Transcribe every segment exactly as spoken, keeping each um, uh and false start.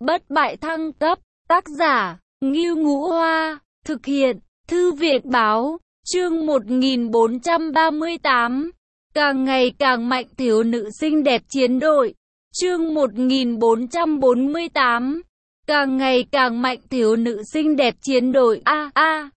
Bất bại thăng cấp, tác giả, Ngưu Ngũ Hoa, thực hiện, Thư viện Báo, chương một nghìn bốn trăm ba mươi tám, càng ngày càng mạnh thiếu nữ xinh đẹp chiến đội, chương một nghìn bốn trăm bốn mươi tám, càng ngày càng mạnh thiếu nữ xinh đẹp chiến đội, a a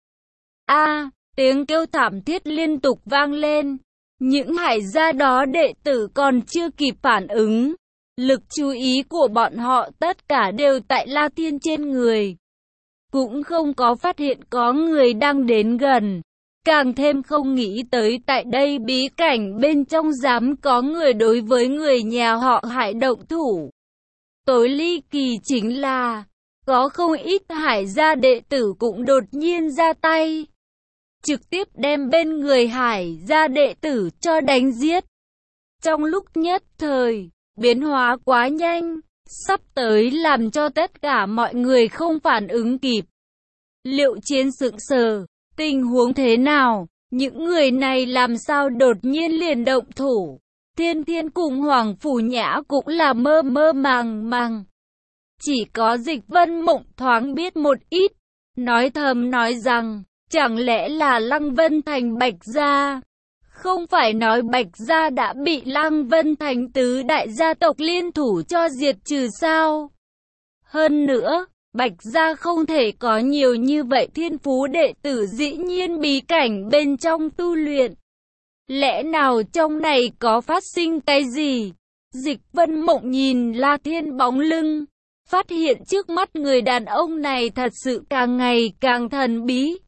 a, tiếng kêu thảm thiết liên tục vang lên, những hải gia đó đệ tử còn chưa kịp phản ứng. Lực chú ý của bọn họ tất cả đều tại La Thiên trên người. Cũng không có phát hiện có người đang đến gần. Càng thêm không nghĩ tới tại đây bí cảnh bên trong dám có người đối với người nhà họ Hải động thủ. Tối ly kỳ chính là, có không ít Hải gia đệ tử cũng đột nhiên ra tay. Trực tiếp đem bên người Hải gia đệ tử cho đánh giết. Trong lúc nhất thời, biến hóa quá nhanh, sắp tới làm cho tất cả mọi người không phản ứng kịp. Liệu chiến sững sờ, tình huống thế nào? Những người này làm sao đột nhiên liền động thủ? Thiên Thiên cùng Hoàng Phủ Nhã cũng là mơ mơ màng màng. Chỉ có Dịch Vân Mộng thoáng biết một ít, nói thầm nói rằng, chẳng lẽ là Lăng Vân Thành Bạch Gia? Không phải nói Bạch Gia đã bị Lăng Vân Thành tứ đại gia tộc liên thủ cho diệt trừ sao? Hơn nữa, Bạch Gia không thể có nhiều như vậy thiên phú đệ tử, dĩ nhiên bí cảnh bên trong tu luyện. Lẽ nào trong này có phát sinh cái gì? Dịch Vân Mộng nhìn La Thiên bóng lưng, phát hiện trước mắt người đàn ông này thật sự càng ngày càng thần bí.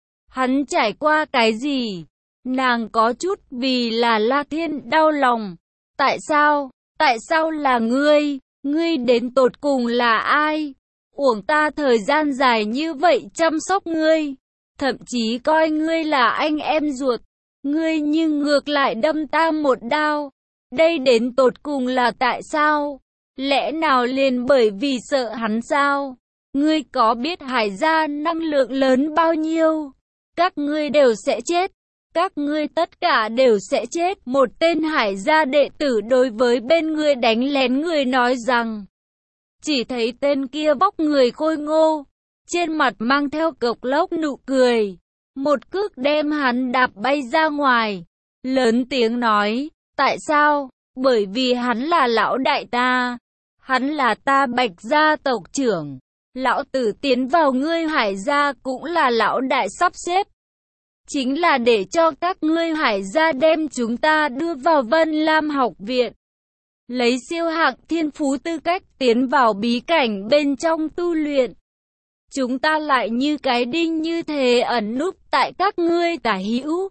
Hắn trải qua cái gì? Nàng có chút vì là La Thiên đau lòng. Tại sao? Tại sao là ngươi? Ngươi đến tột cùng là ai? Uổng ta thời gian dài như vậy chăm sóc ngươi. Thậm chí coi ngươi là anh em ruột. Ngươi nhưng ngược lại đâm ta một đao. Đây đến tột cùng là tại sao? Lẽ nào liền bởi vì sợ hắn sao? Ngươi có biết Hải gia năng lượng lớn bao nhiêu? Các ngươi đều sẽ chết. Các ngươi tất cả đều sẽ chết. Một tên Hải gia đệ tử đối với bên người đánh lén người nói rằng, chỉ thấy tên kia vóc người khôi ngô, trên mặt mang theo cộc lốc nụ cười, một cước đem hắn đạp bay ra ngoài, lớn tiếng nói, tại sao? Bởi vì hắn là lão đại ta, hắn là ta Bạch gia tộc trưởng, lão tử tiến vào ngươi Hải gia cũng là lão đại sắp xếp. Chính là để cho các ngươi Hải gia đem chúng ta đưa vào Vân Lam học viện. Lấy siêu hạng thiên phú tư cách tiến vào bí cảnh bên trong tu luyện. Chúng ta lại như cái đinh như thế ẩn núp tại các ngươi tả hữu.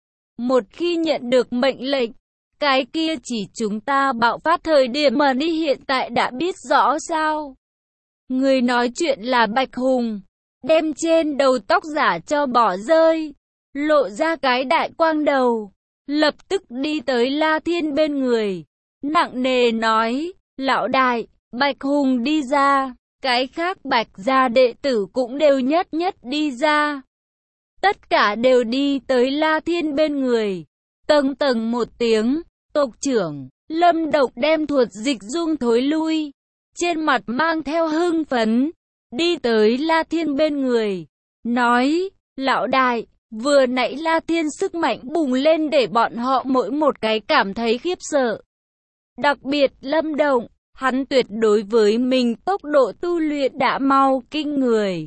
Một khi nhận được mệnh lệnh, cái kia chỉ chúng ta bạo phát thời điểm mà đi hiện tại đã biết rõ sao. Người nói chuyện là Bạch Hùng, đem trên đầu tóc giả cho bỏ rơi. Lộ ra cái đại quang đầu, lập tức đi tới La Thiên bên người, nặng nề nói, lão đại, Bạch Hùng đi ra, cái khác Bạch gia đệ tử cũng đều nhất nhất đi ra. Tất cả đều đi tới La Thiên bên người, tầng tầng một tiếng, tộc trưởng, Lâm Độc đem Thuật Dịch Dung thối lui, trên mặt mang theo hưng phấn, đi tới La Thiên bên người, nói, lão đại, vừa nãy La Thiên sức mạnh bùng lên để bọn họ mỗi một cái cảm thấy khiếp sợ. Đặc biệt Lâm Động, hắn tuyệt đối với mình tốc độ tu luyện đã mau kinh người.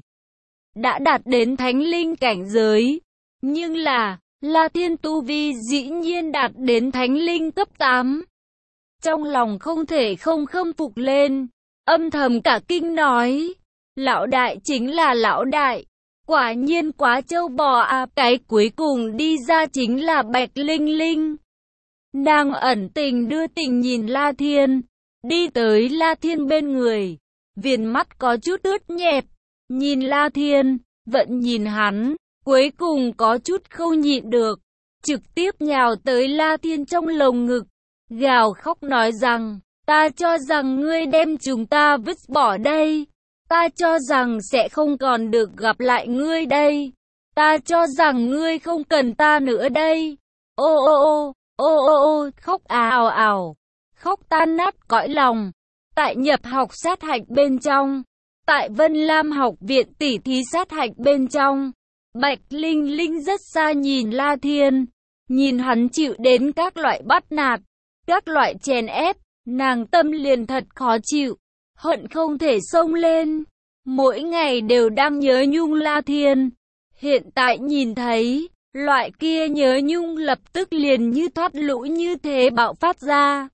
Đã đạt đến thánh linh cảnh giới. Nhưng là, La Thiên tu vi dĩ nhiên đạt đến thánh linh cấp tám. Trong lòng không thể không khâm phục lên, âm thầm cả kinh nói, lão đại chính là lão đại. Quả nhiên quá trâu bò à, cái cuối cùng đi ra chính là Bạch Linh Linh. Nàng ẩn tình đưa tình nhìn La Thiên, đi tới La Thiên bên người, viền mắt có chút ướt nhẹp, nhìn La Thiên, vẫn nhìn hắn, cuối cùng có chút không nhịn được, trực tiếp nhào tới La Thiên trong lồng ngực, gào khóc nói rằng, ta cho rằng ngươi đem chúng ta vứt bỏ đây. Ta cho rằng sẽ không còn được gặp lại ngươi đây. Ta cho rằng ngươi không cần ta nữa đây. Ô ô ô, ô ô ô, khóc ào ào, khóc tan nát cõi lòng. tại nhập học sát hạch bên trong, tại Vân Lam học viện tỉ thí sát hạch bên trong. Bạch Linh Linh rất xa nhìn La Thiên, nhìn hắn chịu đến các loại bắt nạt, các loại chèn ép, nàng tâm liền thật khó chịu, hận không thể xông lên. Mỗi ngày đều đang nhớ nhung La Thiên, hiện tại nhìn thấy, loại kia nhớ nhung lập tức liền như thoát lũ như thế bạo phát ra.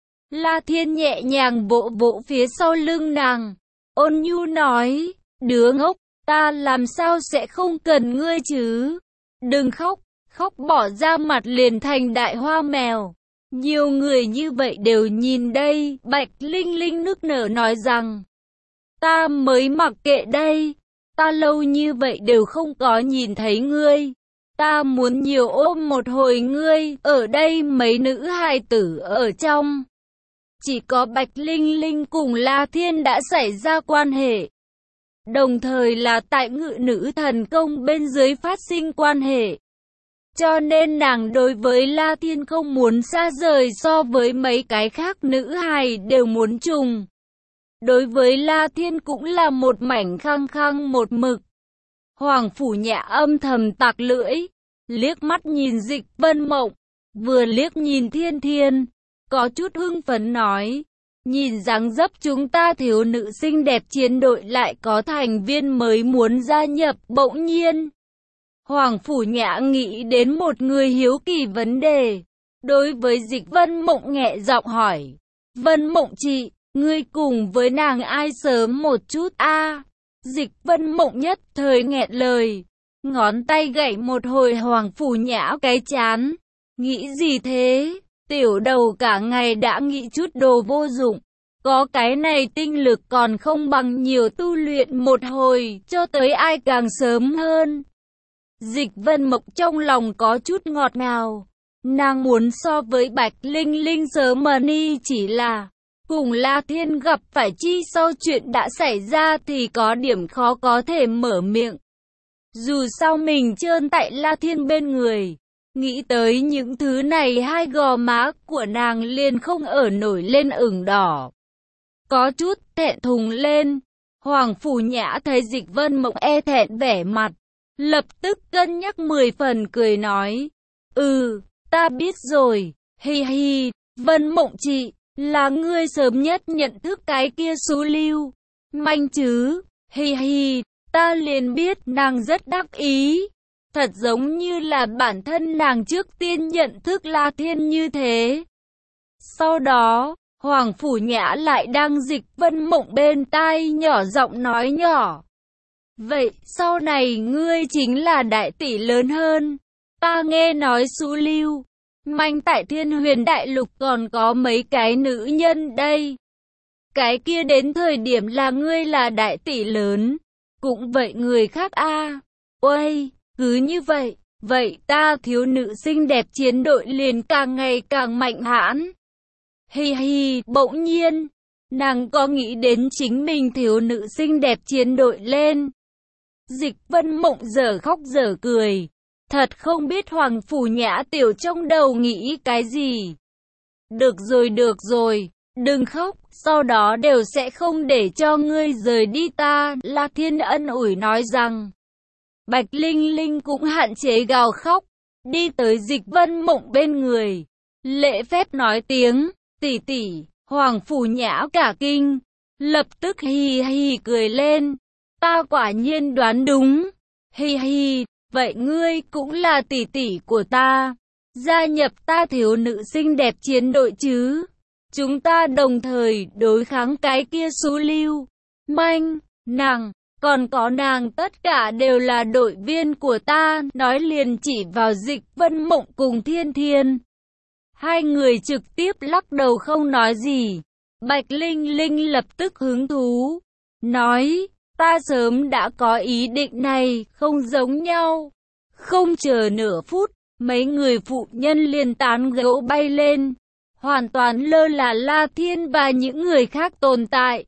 La Thiên nhẹ nhàng vỗ vỗ phía sau lưng nàng, ôn nhu nói, đứa ngốc, ta làm sao sẽ không cần ngươi chứ? Đừng khóc, khóc bỏ ra mặt liền thành đại hoa mèo. Nhiều người như vậy đều nhìn đây, Bạch Linh Linh nức nở nói rằng, ta mới mặc kệ đây, ta lâu như vậy đều không có nhìn thấy ngươi. Ta muốn nhiều ôm một hồi ngươi, ở đây mấy nữ hài tử ở trong. Chỉ có Bạch Linh Linh cùng La Thiên đã xảy ra quan hệ. Đồng thời là tại ngự nữ thần công bên dưới phát sinh quan hệ. Cho nên nàng đối với La Thiên không muốn xa rời, so với mấy cái khác nữ hài đều muốn trùng. Đối với La Thiên cũng là một mảnh khăng khăng một mực. Hoàng Phủ Nhã âm thầm tặc lưỡi, liếc mắt nhìn Dịch Vân Mộng, vừa liếc nhìn Thiên Thiên, có chút hưng phấn nói, nhìn dáng dấp chúng ta thiếu nữ xinh đẹp chiến đội lại có thành viên mới muốn gia nhập. Bỗng nhiên, Hoàng Phủ Nhã nghĩ đến một người hiếu kỳ vấn đề, đối với Dịch Vân Mộng nhẹ giọng hỏi, Vân Mộng chị, ngươi cùng với nàng ai sớm một chút a? À, Dịch Vân Mộng nhất thời nghẹn lời, ngón tay gảy một hồi Hoàng Phủ Nhã cái chán, nghĩ gì thế? Tiểu đầu cả ngày đã nghĩ chút đồ vô dụng, có cái này tinh lực còn không bằng nhiều tu luyện một hồi, cho tới ai càng sớm hơn. Dịch Vân Mộng trong lòng có chút ngọt ngào, nàng muốn so với Bạch Linh Linh sớm mà đi, chỉ là cùng La Thiên gặp phải chi sau chuyện đã xảy ra thì có điểm khó có thể mở miệng. Dù sao mình trơn tại La Thiên bên người, nghĩ tới những thứ này hai gò má của nàng liền không ở nổi lên ửng đỏ. Có chút thẹn thùng lên, Hoàng Phủ Nhã thấy Dịch Vân Mộng e thẹn vẻ mặt, lập tức cân nhắc mười phần cười nói, ừ, ta biết rồi, hi hi, Vân Mộng chị, là ngươi sớm nhất nhận thức cái kia số lưu manh chứ, hi hi, ta liền biết nàng rất đắc ý. Thật giống như là bản thân nàng trước tiên nhận thức La Thiên như thế. Sau đó, Hoàng Phủ Nhã lại đang Dịch Vân Mộng bên tai nhỏ giọng nói nhỏ, vậy sau này ngươi chính là đại tỷ lớn hơn. Ta nghe nói Sú Lưu manh tại Thiên Huyền Đại Lục còn có mấy cái nữ nhân đây. Cái kia đến thời điểm là ngươi là đại tỷ lớn, cũng vậy người khác a. À. Ôi, cứ như vậy, vậy ta thiếu nữ xinh đẹp chiến đội liền càng ngày càng mạnh hãn. Hi hi, bỗng nhiên, nàng có nghĩ đến chính mình thiếu nữ xinh đẹp chiến đội lên. Dịch Vân Mộng dở khóc dở cười, thật không biết Hoàng Phủ Nhã tiểu trong đầu nghĩ cái gì. Được rồi được rồi, đừng khóc, sau đó đều sẽ không để cho ngươi rời đi ta. La Thiên ân ủi nói rằng. Bạch Linh Linh cũng hạn chế gào khóc, đi tới Dịch Vân Mộng bên người, lễ phép nói tiếng, tỷ tỷ. Hoàng Phủ Nhã cả kinh, lập tức hi hi cười lên, ta quả nhiên đoán đúng, hi hi, vậy ngươi cũng là tỷ tỷ của ta, gia nhập ta thiếu nữ xinh đẹp chiến đội chứ, chúng ta đồng thời đối kháng cái kia Sú Lưu manh, nàng, còn có nàng tất cả đều là đội viên của ta. Nói liền chỉ vào Dịch Vân Mộng cùng Thiên Thiên. Hai người trực tiếp lắc đầu không nói gì. Bạch Linh Linh lập tức hứng thú, nói, ta sớm đã có ý định này, không giống nhau. Không chờ nửa phút, mấy người phụ nhân liền tán gẫu bay lên, hoàn toàn lơ là La Thiên và những người khác tồn tại.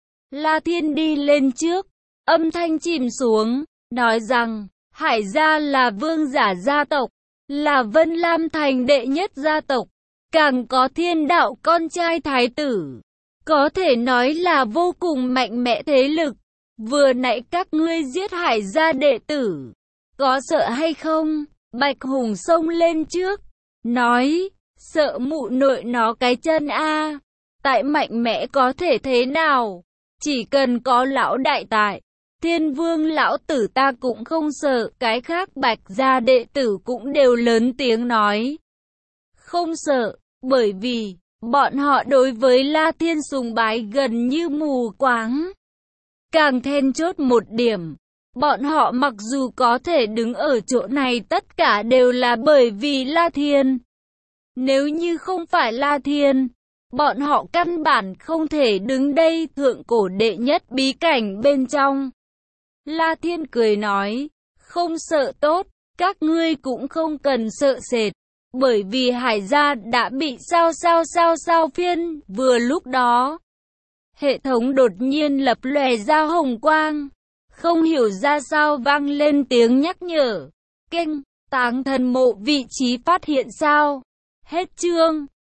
La Thiên đi lên trước, âm thanh chìm xuống, nói rằng, Hải gia là vương giả gia tộc, là Vân Lam thành đệ nhất gia tộc, càng có Thiên Đạo con trai thái tử. có thể nói là vô cùng mạnh mẽ thế lực. Vừa nãy các ngươi giết Hải gia đệ tử, có sợ hay không? Bạch Hùng xông lên trước, nói, sợ mụ nội nó cái chân a, tại mạnh mẽ có thể thế nào? Chỉ cần có lão đại tại, Thiên Vương lão tử ta cũng không sợ. Cái khác Bạch gia đệ tử cũng đều lớn tiếng nói, không sợ, bởi vì bọn họ đối với La Thiên sùng bái gần như mù quáng. Càng then chốt một điểm, bọn họ mặc dù có thể đứng ở chỗ này tất cả đều là bởi vì La Thiên. Nếu như không phải La Thiên, bọn họ căn bản không thể đứng đây. Thượng cổ đệ nhất bí cảnh bên trong, La Thiên cười nói, không sợ tốt, các ngươi cũng không cần sợ sệt, bởi vì Hải gia đã bị sao sao sao sao phiên. Vừa lúc đó, hệ thống đột nhiên lập lòe ra hồng quang, không hiểu ra sao vang lên tiếng nhắc nhở, kênh Táng Thần Mộ vị trí phát hiện sao. Hết chương.